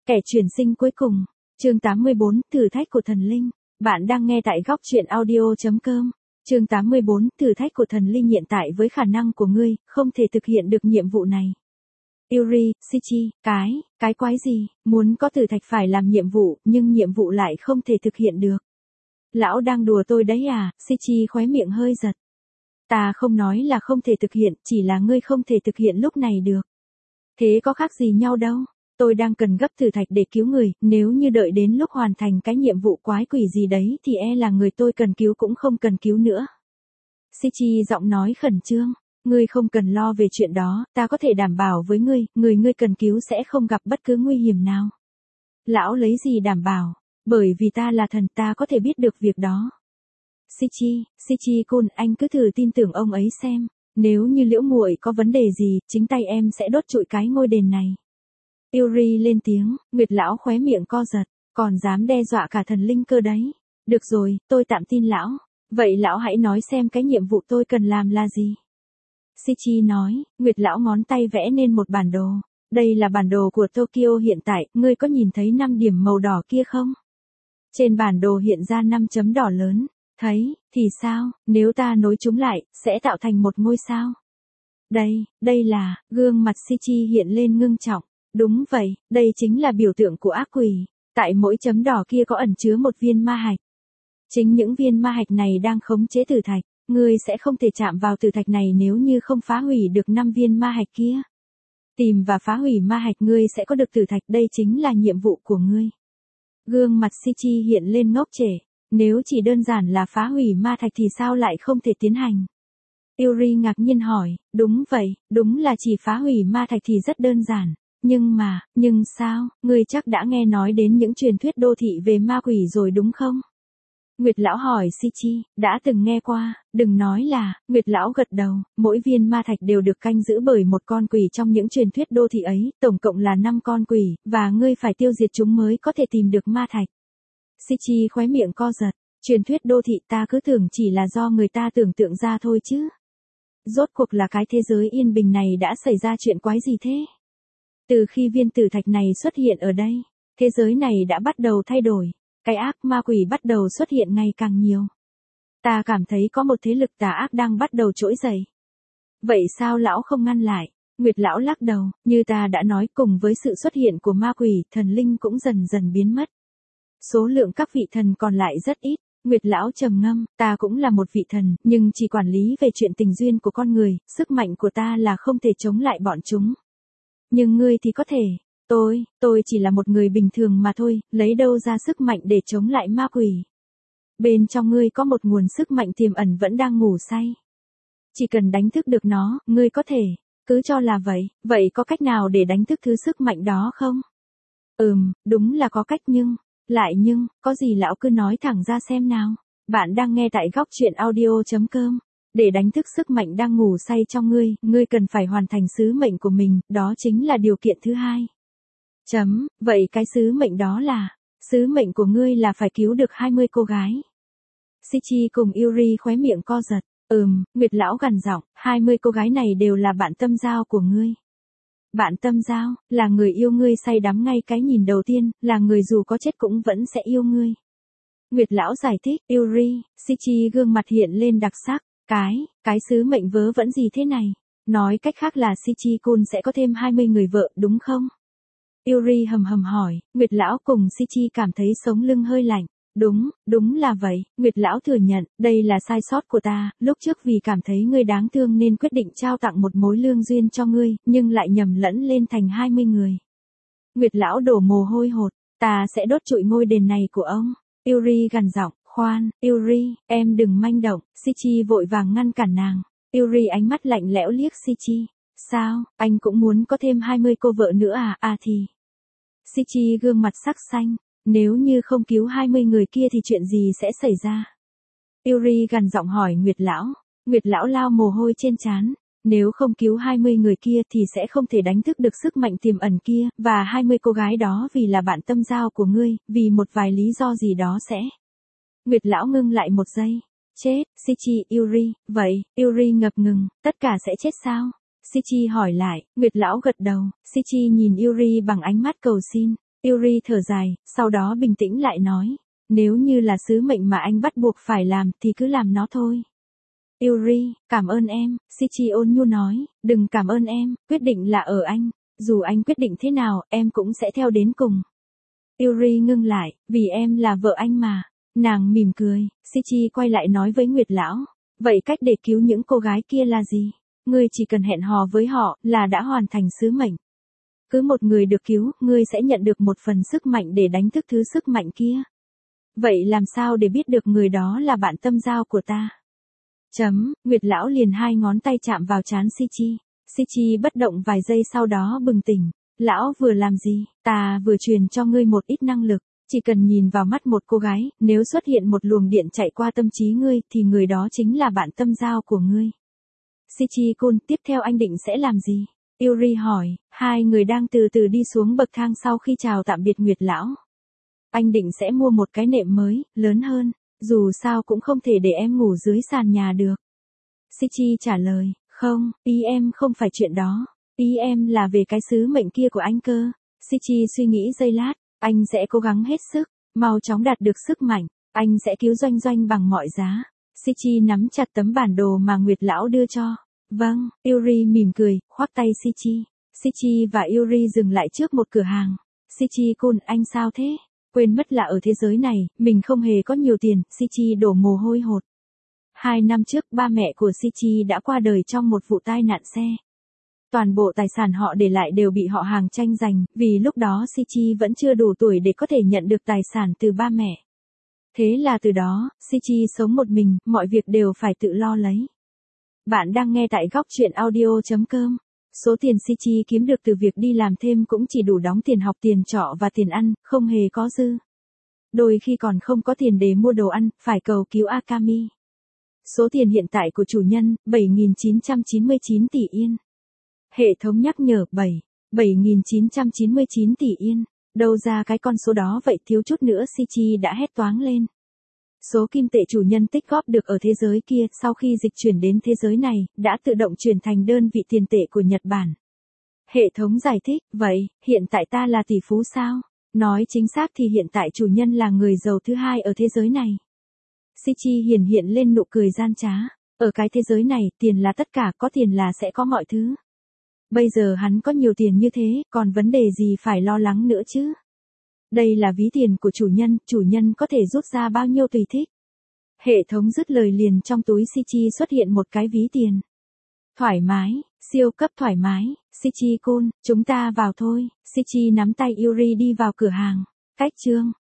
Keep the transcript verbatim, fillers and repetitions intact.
Kẻ chuyển sinh cuối cùng. Chương tám mươi bốn, thử thách của thần linh. Bạn đang nghe tại góc truyện audio chấm com. Chương tám mươi bốn, thử thách của thần linh. Hiện tại với khả năng của ngươi, không thể thực hiện được nhiệm vụ này. Yuri, Shichi, cái, cái quái gì, muốn có thử thách phải làm nhiệm vụ, nhưng nhiệm vụ lại không thể thực hiện được. Lão đang đùa tôi đấy à, Shichi khóe miệng hơi giật. Ta không nói là không thể thực hiện, chỉ là ngươi không thể thực hiện lúc này được. Thế có khác gì nhau đâu. Tôi đang cần gấp thử thách để cứu người, nếu như đợi đến lúc hoàn thành cái nhiệm vụ quái quỷ gì đấy thì e là người tôi cần cứu cũng không cần cứu nữa. Shichi giọng nói khẩn trương, ngươi không cần lo về chuyện đó, ta có thể đảm bảo với ngươi, người ngươi cần cứu sẽ không gặp bất cứ nguy hiểm nào. Lão lấy gì đảm bảo, bởi vì ta là thần, ta có thể biết được việc đó. Shichi, Shichi-kun, anh cứ thử tin tưởng ông ấy xem, nếu như Liễu muội có vấn đề gì, chính tay em sẽ đốt trụi cái ngôi đền này. Yuri lên tiếng, Nguyệt lão khóe miệng co giật, còn dám đe dọa cả thần linh cơ đấy. Được rồi, tôi tạm tin lão. Vậy lão hãy nói xem cái nhiệm vụ tôi cần làm là gì? Shichi nói, Nguyệt lão ngón tay vẽ nên một bản đồ. Đây là bản đồ của Tokyo hiện tại, ngươi có nhìn thấy năm điểm màu đỏ kia không? Trên bản đồ hiện ra năm chấm đỏ lớn. Thấy, thì sao, nếu ta nối chúng lại, sẽ tạo thành một ngôi sao? Đây, đây là, gương mặt Shichi hiện lên ngưng trọng. Đúng vậy, đây chính là biểu tượng của ác quỷ. Tại mỗi chấm đỏ kia có ẩn chứa một viên ma hạch. Chính những viên ma hạch này đang khống chế tử thạch. Ngươi sẽ không thể chạm vào tử thạch này nếu như không phá hủy được năm viên ma hạch kia. Tìm và phá hủy ma hạch, ngươi sẽ có được tử thạch, đây chính là nhiệm vụ của ngươi. Gương mặt Shichi hiện lên ngốc trệ. Nếu chỉ đơn giản là phá hủy ma thạch thì sao lại không thể tiến hành? Yuri ngạc nhiên hỏi, đúng vậy, đúng là chỉ phá hủy ma thạch thì rất đơn giản. Nhưng mà, nhưng sao, ngươi chắc đã nghe nói đến những truyền thuyết đô thị về ma quỷ rồi đúng không? Nguyệt lão hỏi Shichi, đã từng nghe qua, đừng nói là, Nguyệt lão gật đầu, mỗi viên ma thạch đều được canh giữ bởi một con quỷ trong những truyền thuyết đô thị ấy, tổng cộng là năm con quỷ, và ngươi phải tiêu diệt chúng mới có thể tìm được ma thạch. Shichi khóe miệng co giật, truyền thuyết đô thị ta cứ tưởng chỉ là do người ta tưởng tượng ra thôi chứ. Rốt cuộc là cái thế giới yên bình này đã xảy ra chuyện quái gì thế? Từ khi viên tử thạch này xuất hiện ở đây, thế giới này đã bắt đầu thay đổi, cái ác ma quỷ bắt đầu xuất hiện ngày càng nhiều. Ta cảm thấy có một thế lực tà ác đang bắt đầu trỗi dậy. Vậy sao lão không ngăn lại? Nguyệt lão lắc đầu, như ta đã nói, cùng với sự xuất hiện của ma quỷ, thần linh cũng dần dần biến mất. Số lượng các vị thần còn lại rất ít. Nguyệt lão trầm ngâm, ta cũng là một vị thần, nhưng chỉ quản lý về chuyện tình duyên của con người, sức mạnh của ta là không thể chống lại bọn chúng. Nhưng ngươi thì có thể, tôi, tôi chỉ là một người bình thường mà thôi, lấy đâu ra sức mạnh để chống lại ma quỷ. Bên trong ngươi có một nguồn sức mạnh tiềm ẩn vẫn đang ngủ say. Chỉ cần đánh thức được nó, ngươi có thể, cứ cho là vậy, vậy có cách nào để đánh thức thứ sức mạnh đó không? Ừm, đúng là có cách nhưng, lại nhưng, có gì lão cứ nói thẳng ra xem nào. Bạn đang nghe tại góc truyện audio chấm com. Để đánh thức sức mạnh đang ngủ say trong ngươi, ngươi cần phải hoàn thành sứ mệnh của mình, đó chính là điều kiện thứ hai. Chấm, vậy cái sứ mệnh đó là, sứ mệnh của ngươi là phải cứu được hai mươi cô gái. Shichi cùng Yuri khóe miệng co giật, ừm, Nguyệt lão gằn giọng, hai mươi cô gái này đều là bạn tâm giao của ngươi. Bạn tâm giao, là người yêu ngươi say đắm ngay cái nhìn đầu tiên, là người dù có chết cũng vẫn sẽ yêu ngươi. Nguyệt lão giải thích, Yuri, Shichi gương mặt hiện lên đặc sắc. Cái, cái sứ mệnh vớ vẩn gì thế này? Nói cách khác là Shichi-kun sẽ có thêm hai mươi người vợ, đúng không? Yuri hầm hầm hỏi, Nguyệt lão cùng Shichi cảm thấy sống lưng hơi lạnh. Đúng, đúng là vậy, Nguyệt lão thừa nhận, đây là sai sót của ta, lúc trước vì cảm thấy ngươi đáng thương nên quyết định trao tặng một mối lương duyên cho ngươi, nhưng lại nhầm lẫn lên thành hai mươi người. Nguyệt lão đổ mồ hôi hột, ta sẽ đốt trụi ngôi đền này của ông. Yuri gằn giọng. Khoan, Yuri, em đừng manh động, Shichi vội vàng ngăn cản nàng. Yuri ánh mắt lạnh lẽo liếc Shichi. Sao, anh cũng muốn có thêm hai mươi cô vợ nữa à, à thì. Shichi gương mặt sắc xanh, nếu như không cứu hai mươi người kia thì chuyện gì sẽ xảy ra? Yuri gằn giọng hỏi Nguyệt lão. Nguyệt lão lao mồ hôi trên trán. Nếu không cứu hai mươi người kia thì sẽ không thể đánh thức được sức mạnh tiềm ẩn kia, và hai mươi cô gái đó vì là bạn tâm giao của ngươi, vì một vài lý do gì đó sẽ. Nguyệt lão ngưng lại một giây. Chết, Shichi, Yuri, vậy, Yuri ngập ngừng, tất cả sẽ chết sao? Shichi hỏi lại, Nguyệt lão gật đầu, Shichi nhìn Yuri bằng ánh mắt cầu xin. Yuri thở dài, sau đó bình tĩnh lại nói. Nếu như là sứ mệnh mà anh bắt buộc phải làm thì cứ làm nó thôi. Yuri, cảm ơn em, Shichi ôn nhu nói, đừng cảm ơn em, quyết định là ở anh. Dù anh quyết định thế nào, em cũng sẽ theo đến cùng. Yuri ngưng lại, vì em là vợ anh mà. Nàng mỉm cười, Shichi quay lại nói với Nguyệt Lão. Vậy cách để cứu những cô gái kia là gì? Ngươi chỉ cần hẹn hò với họ là đã hoàn thành sứ mệnh. Cứ một người được cứu, ngươi sẽ nhận được một phần sức mạnh để đánh thức thứ sức mạnh kia. Vậy làm sao để biết được người đó là bạn tâm giao của ta? Chấm, Nguyệt Lão liền hai ngón tay chạm vào trán Shichi. Shichi bất động vài giây sau đó bừng tỉnh. Lão vừa làm gì? Ta vừa truyền cho ngươi một ít năng lực. Chỉ cần nhìn vào mắt một cô gái, nếu xuất hiện một luồng điện chạy qua tâm trí ngươi thì người đó chính là bạn tâm giao của ngươi. Shichi-kun, tiếp theo anh định sẽ làm gì? Yuri hỏi, hai người đang từ từ đi xuống bậc thang sau khi chào tạm biệt Nguyệt Lão. Anh định sẽ mua một cái nệm mới, lớn hơn, dù sao cũng không thể để em ngủ dưới sàn nhà được. Shichi trả lời, không, ý em không phải chuyện đó, ý em là về cái sứ mệnh kia của anh cơ. Shichi suy nghĩ giây lát, anh sẽ cố gắng hết sức, mau chóng đạt được sức mạnh, anh sẽ cứu Doanh Doanh bằng mọi giá. Shichi nắm chặt tấm bản đồ mà Nguyệt Lão đưa cho. Vâng, Yuri mỉm cười, khoác tay Shichi. Shichi và Yuri dừng lại trước một cửa hàng. Shichi-kun, anh sao thế? Quên mất là ở thế giới này, mình không hề có nhiều tiền, Shichi đổ mồ hôi hột. Hai năm trước, ba mẹ của Shichi đã qua đời trong một vụ tai nạn xe. Toàn bộ tài sản họ để lại đều bị họ hàng tranh giành, vì lúc đó Shichi vẫn chưa đủ tuổi để có thể nhận được tài sản từ ba mẹ. Thế là từ đó, Shichi sống một mình, mọi việc đều phải tự lo lấy. Bạn đang nghe tại góc truyện audio chấm com. Số tiền Shichi kiếm được từ việc đi làm thêm cũng chỉ đủ đóng tiền học, tiền trọ và tiền ăn, không hề có dư. Đôi khi còn không có tiền để mua đồ ăn, phải cầu cứu Akami. Số tiền hiện tại của chủ nhân, bảy nghìn chín trăm chín mươi chín tỷ yên. Hệ thống nhắc nhở bảy, bảy nghìn chín trăm chín mươi chín tỷ yên. Đâu ra cái con số đó vậy, thiếu chút nữa Shichi đã hét toáng lên. Số kim tệ chủ nhân tích góp được ở thế giới kia sau khi dịch chuyển đến thế giới này, đã tự động chuyển thành đơn vị tiền tệ của Nhật Bản. Hệ thống giải thích, vậy, hiện tại ta là tỷ phú sao? Nói chính xác thì hiện tại chủ nhân là người giàu thứ hai ở thế giới này. Shichi hiển hiện lên nụ cười gian trá. Ở cái thế giới này, tiền là tất cả, có tiền là sẽ có mọi thứ. Bây giờ hắn có nhiều tiền như thế, còn vấn đề gì phải lo lắng nữa chứ? Đây là ví tiền của chủ nhân, chủ nhân có thể rút ra bao nhiêu tùy thích. Hệ thống dứt lời liền trong túi Shichi xuất hiện một cái ví tiền. Thoải mái, siêu cấp thoải mái, Shichi-kun, chúng ta vào thôi. Shichi nắm tay Yuri đi vào cửa hàng. Cách chương